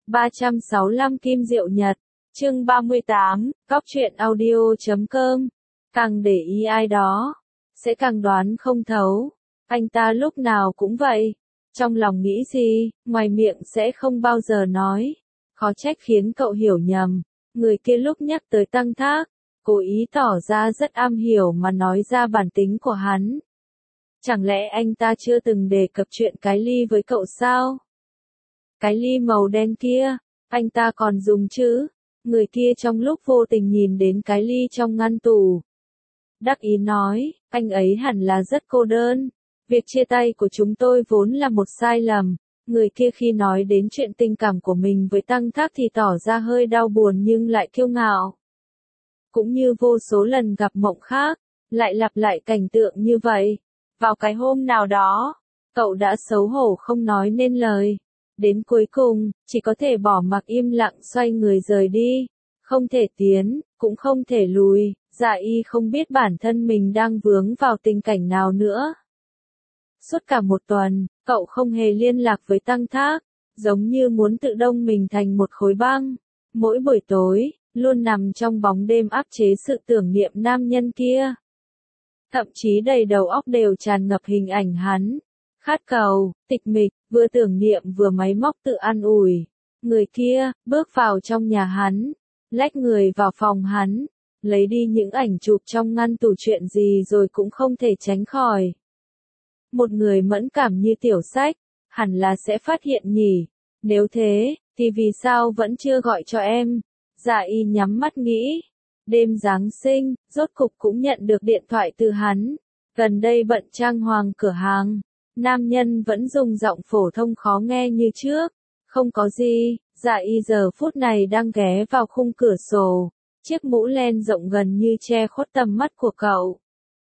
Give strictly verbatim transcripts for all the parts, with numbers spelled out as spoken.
ba trăm sáu mươi lăm Kim Diệu Nhật, chương ba mươi tám, Cóc truyện audio chấm com. Càng để ý ai đó, sẽ càng đoán không thấu. Anh ta lúc nào cũng vậy. Trong lòng nghĩ gì, ngoài miệng sẽ không bao giờ nói. Khó trách khiến cậu hiểu nhầm. Người kia lúc nhắc tới Tăng Thác, cố ý tỏ ra rất am hiểu mà nói ra bản tính của hắn. Chẳng lẽ anh ta chưa từng đề cập chuyện cái ly với cậu sao? Cái ly màu đen kia, anh ta còn dùng chứ? Người kia trong lúc vô tình nhìn đến cái ly trong ngăn tủ. Đắc ý nói, anh ấy hẳn là rất cô đơn. Việc chia tay của chúng tôi vốn là một sai lầm. Người kia khi nói đến chuyện tình cảm của mình với Tăng Thác thì tỏ ra hơi đau buồn nhưng lại kiêu ngạo. Cũng như vô số lần gặp mộng khác, lại lặp lại cảnh tượng như vậy. Vào cái hôm nào đó, cậu đã xấu hổ không nói nên lời. Đến cuối cùng, chỉ có thể bỏ mặc im lặng xoay người rời đi. Không thể tiến, cũng không thể lùi, Dạ Y không biết bản thân mình đang vướng vào tình cảnh nào nữa. Suốt cả một tuần, cậu không hề liên lạc với Tăng Thác, giống như muốn tự đông mình thành một khối băng. Mỗi buổi tối, luôn nằm trong bóng đêm áp chế sự tưởng niệm nam nhân kia. Thậm chí đầy đầu óc đều tràn ngập hình ảnh hắn. Khát cầu, tịch mịch, vừa tưởng niệm vừa máy móc tự an ủi. Người kia, bước vào trong nhà hắn, lách người vào phòng hắn, lấy đi những ảnh chụp trong ngăn tủ chuyện gì rồi cũng không thể tránh khỏi. Một người mẫn cảm như Tiểu Sách, hẳn là sẽ phát hiện nhỉ. Nếu thế, thì vì sao vẫn chưa gọi cho em? Dạ Y nhắm mắt nghĩ. Đêm Giáng sinh, rốt cục cũng nhận được điện thoại từ hắn. Gần đây bận trang hoàng cửa hàng. Nam nhân vẫn dùng giọng phổ thông khó nghe như trước. Không có gì, Dạ Y giờ phút này đang ghé vào khung cửa sổ. Chiếc mũ len rộng gần như che khuất tầm mắt của cậu.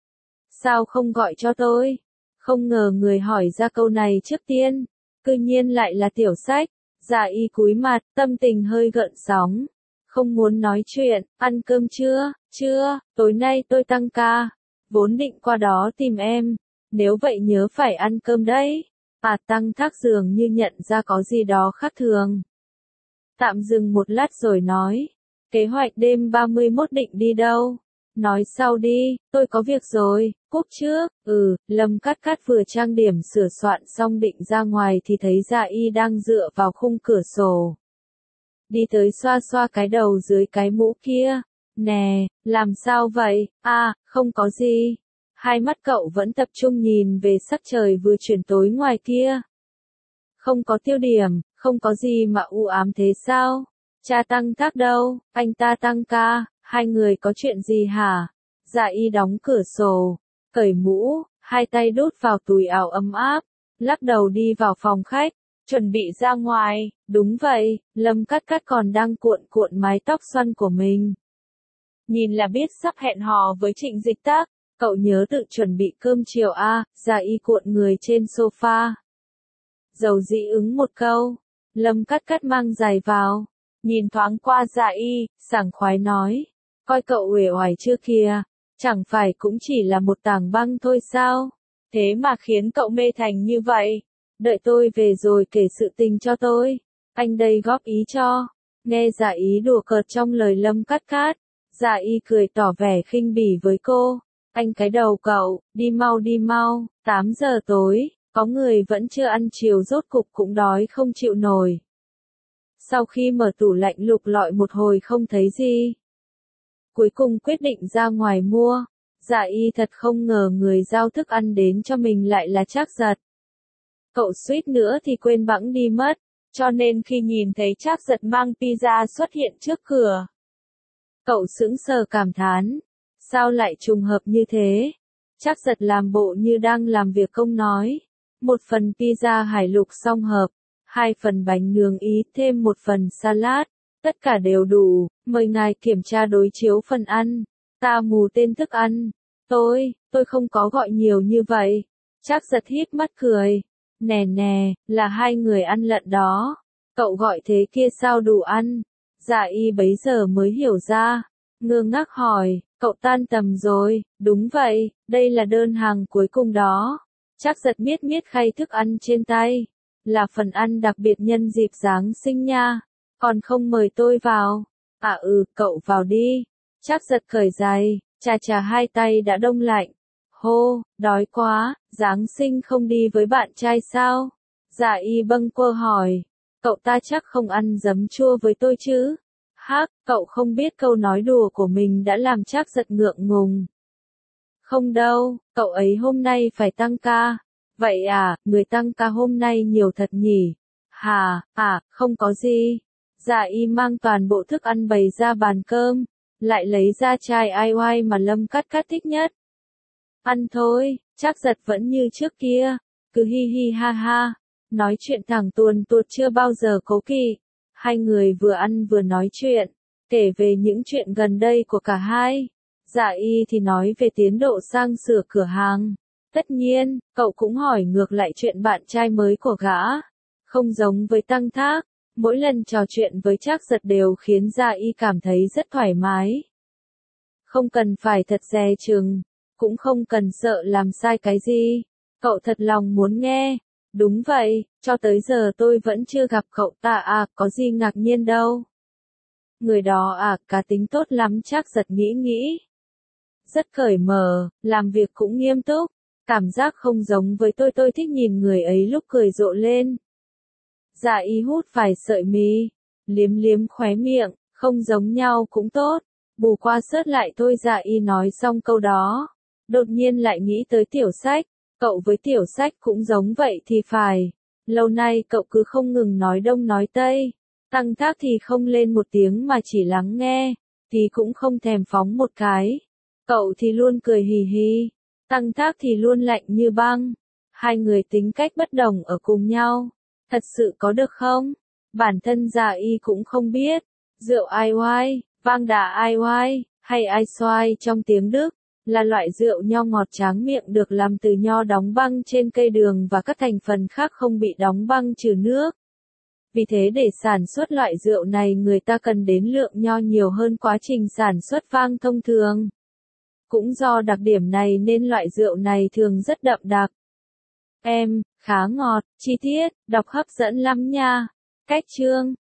Sao không gọi cho tôi? Không ngờ người hỏi ra câu này trước tiên, cư nhiên lại là Tiểu Sách. Dạ Y cúi mặt, tâm tình hơi gợn sóng. Không muốn nói chuyện, ăn cơm chưa? Chưa, tối nay tôi tăng ca. Vốn định qua đó tìm em. Nếu vậy nhớ phải ăn cơm đấy. À, Tăng Thác dường như nhận ra có gì đó khác thường. Tạm dừng một lát rồi nói. Kế hoạch đêm ba mươi mốt định đi đâu? Nói sau đi, tôi có việc rồi, cúp trước. Ừ, Lâm Cát Cát vừa trang điểm sửa soạn xong định ra ngoài thì thấy Dạ Y đang dựa vào khung cửa sổ. Đi tới xoa xoa cái đầu dưới cái mũ kia. Nè, làm sao vậy? À, không có gì. Hai mắt cậu vẫn tập trung nhìn về sắc trời vừa chuyển tối ngoài kia. Không có tiêu điểm, không có gì mà u ám thế sao? Cha Tăng Thác đâu? Anh ta tăng ca, hai người có chuyện gì hả? Dạ Y đóng cửa sổ, cởi mũ, hai tay đút vào túi áo ấm áp, lắc đầu đi vào phòng khách, chuẩn bị ra ngoài. Đúng vậy, Lâm Cát Cát còn đang cuộn cuộn mái tóc xoăn của mình. Nhìn là biết sắp hẹn hò với Trịnh Dịch Tác. Cậu nhớ tự chuẩn bị cơm chiều a? Dạ Y cuộn người trên sofa. Dầu dĩ ứng một câu. Lâm Cát Cát mang giày vào. Nhìn thoáng qua Dạ Y, sảng khoái nói. Coi cậu uể oải chưa kìa. Chẳng phải cũng chỉ là một tảng băng thôi sao? Thế mà khiến cậu mê thành như vậy. Đợi tôi về rồi kể sự tình cho tôi. Anh đây góp ý cho. Nghe Dạ Y đùa cợt trong lời Lâm Cát Cát. Dạ Y cười tỏ vẻ khinh bỉ với cô. Anh cái đầu cậu, đi mau đi mau, tám giờ tối, có người vẫn chưa ăn chiều rốt cục cũng đói không chịu nổi. Sau khi mở tủ lạnh lục lọi một hồi không thấy gì. Cuối cùng quyết định ra ngoài mua. Dạ Y thật không ngờ người giao thức ăn đến cho mình lại là Trác Giật. Cậu suýt nữa thì quên bẵng đi mất, cho nên khi nhìn thấy Trác Giật mang pizza xuất hiện trước cửa. Cậu sững sờ cảm thán. Sao lại trùng hợp như thế? Trác Giật làm bộ như đang làm việc công nói. Một phần pizza hải lục song hợp, hai phần bánh nướng Ý thêm một phần salad. Tất cả đều đủ, mời ngài kiểm tra đối chiếu phần ăn. Ta mù tên thức ăn. Tôi, tôi không có gọi nhiều như vậy. Trác Giật híp mắt cười. Nè nè, là hai người ăn lận đó. Cậu gọi thế kia sao đủ ăn? Dạ Y bấy giờ mới hiểu ra. Ngơ ngác hỏi. Cậu tan tầm rồi? Đúng vậy, đây là đơn hàng cuối cùng đó. Trác Giật miết miết khay thức ăn trên tay. Là phần ăn đặc biệt nhân dịp Giáng sinh nha. Còn không mời tôi vào. À ừ, cậu vào đi. Trác Giật cởi giày, chà chà hai tay đã đông lạnh. Hô, đói quá, Giáng sinh không đi với bạn trai sao? Dạ y bâng quơ hỏi. Cậu ta chắc không ăn giấm chua với tôi chứ? Hắc, cậu không biết câu nói đùa của mình đã làm Trác Giật ngượng ngùng. Không đâu, cậu ấy hôm nay phải tăng ca. Vậy à, người tăng ca hôm nay nhiều thật nhỉ? Hà, à, không có gì. Dạ y mang toàn bộ thức ăn bày ra bàn cơm, lại lấy ra chai ai oai mà Lâm Cát Cát thích nhất. Ăn thôi, Trác Giật vẫn như trước kia, cứ hi hi ha ha, nói chuyện thẳng tuồn tuột chưa bao giờ cố kỵ. Hai người vừa ăn vừa nói chuyện, kể về những chuyện gần đây của cả hai. Dạ y thì nói về tiến độ sang sửa cửa hàng. Tất nhiên, cậu cũng hỏi ngược lại chuyện bạn trai mới của gã. Không giống với Tăng Thác, mỗi lần trò chuyện với Trác Giật đều khiến Dạ y cảm thấy rất thoải mái. Không cần phải thật dè chừng, cũng không cần sợ làm sai cái gì. Cậu thật lòng muốn nghe. Đúng vậy, cho tới giờ tôi vẫn chưa gặp cậu ta à, có gì ngạc nhiên đâu. Người đó à, cá tính tốt lắm. Trác Giật nghĩ nghĩ. Rất cởi mở, làm việc cũng nghiêm túc. Cảm giác không giống với tôi tôi thích nhìn người ấy lúc cười rộ lên. Dạ y hút vài sợi mì, liếm liếm khóe miệng, không giống nhau cũng tốt. Bù qua sớt lại thôi. Dạ y nói xong câu đó, đột nhiên lại nghĩ tới Tiểu Sách. Cậu với Tiểu Sách cũng giống vậy thì phải. Lâu nay cậu cứ không ngừng nói đông nói tây. Tăng Thác thì không lên một tiếng mà chỉ lắng nghe, thì cũng không thèm phóng một cái. Cậu thì luôn cười hì hì, Tăng Thác thì luôn lạnh như băng. Hai người tính cách bất đồng ở cùng nhau. Thật sự có được không? Bản thân Dạ y cũng không biết. Rượu ai oai, vang đà ai oai, hay ai xoai trong tiếng Đức, là loại rượu nho ngọt tráng miệng được làm từ nho đóng băng trên cây đường và các thành phần khác không bị đóng băng trừ nước. Vì thế để sản xuất loại rượu này người ta cần đến lượng nho nhiều hơn quá trình sản xuất vang thông thường. Cũng do đặc điểm này nên loại rượu này thường rất đậm đặc. Em, khá ngọt, chi tiết, đọc hấp dẫn lắm nha. Cách chương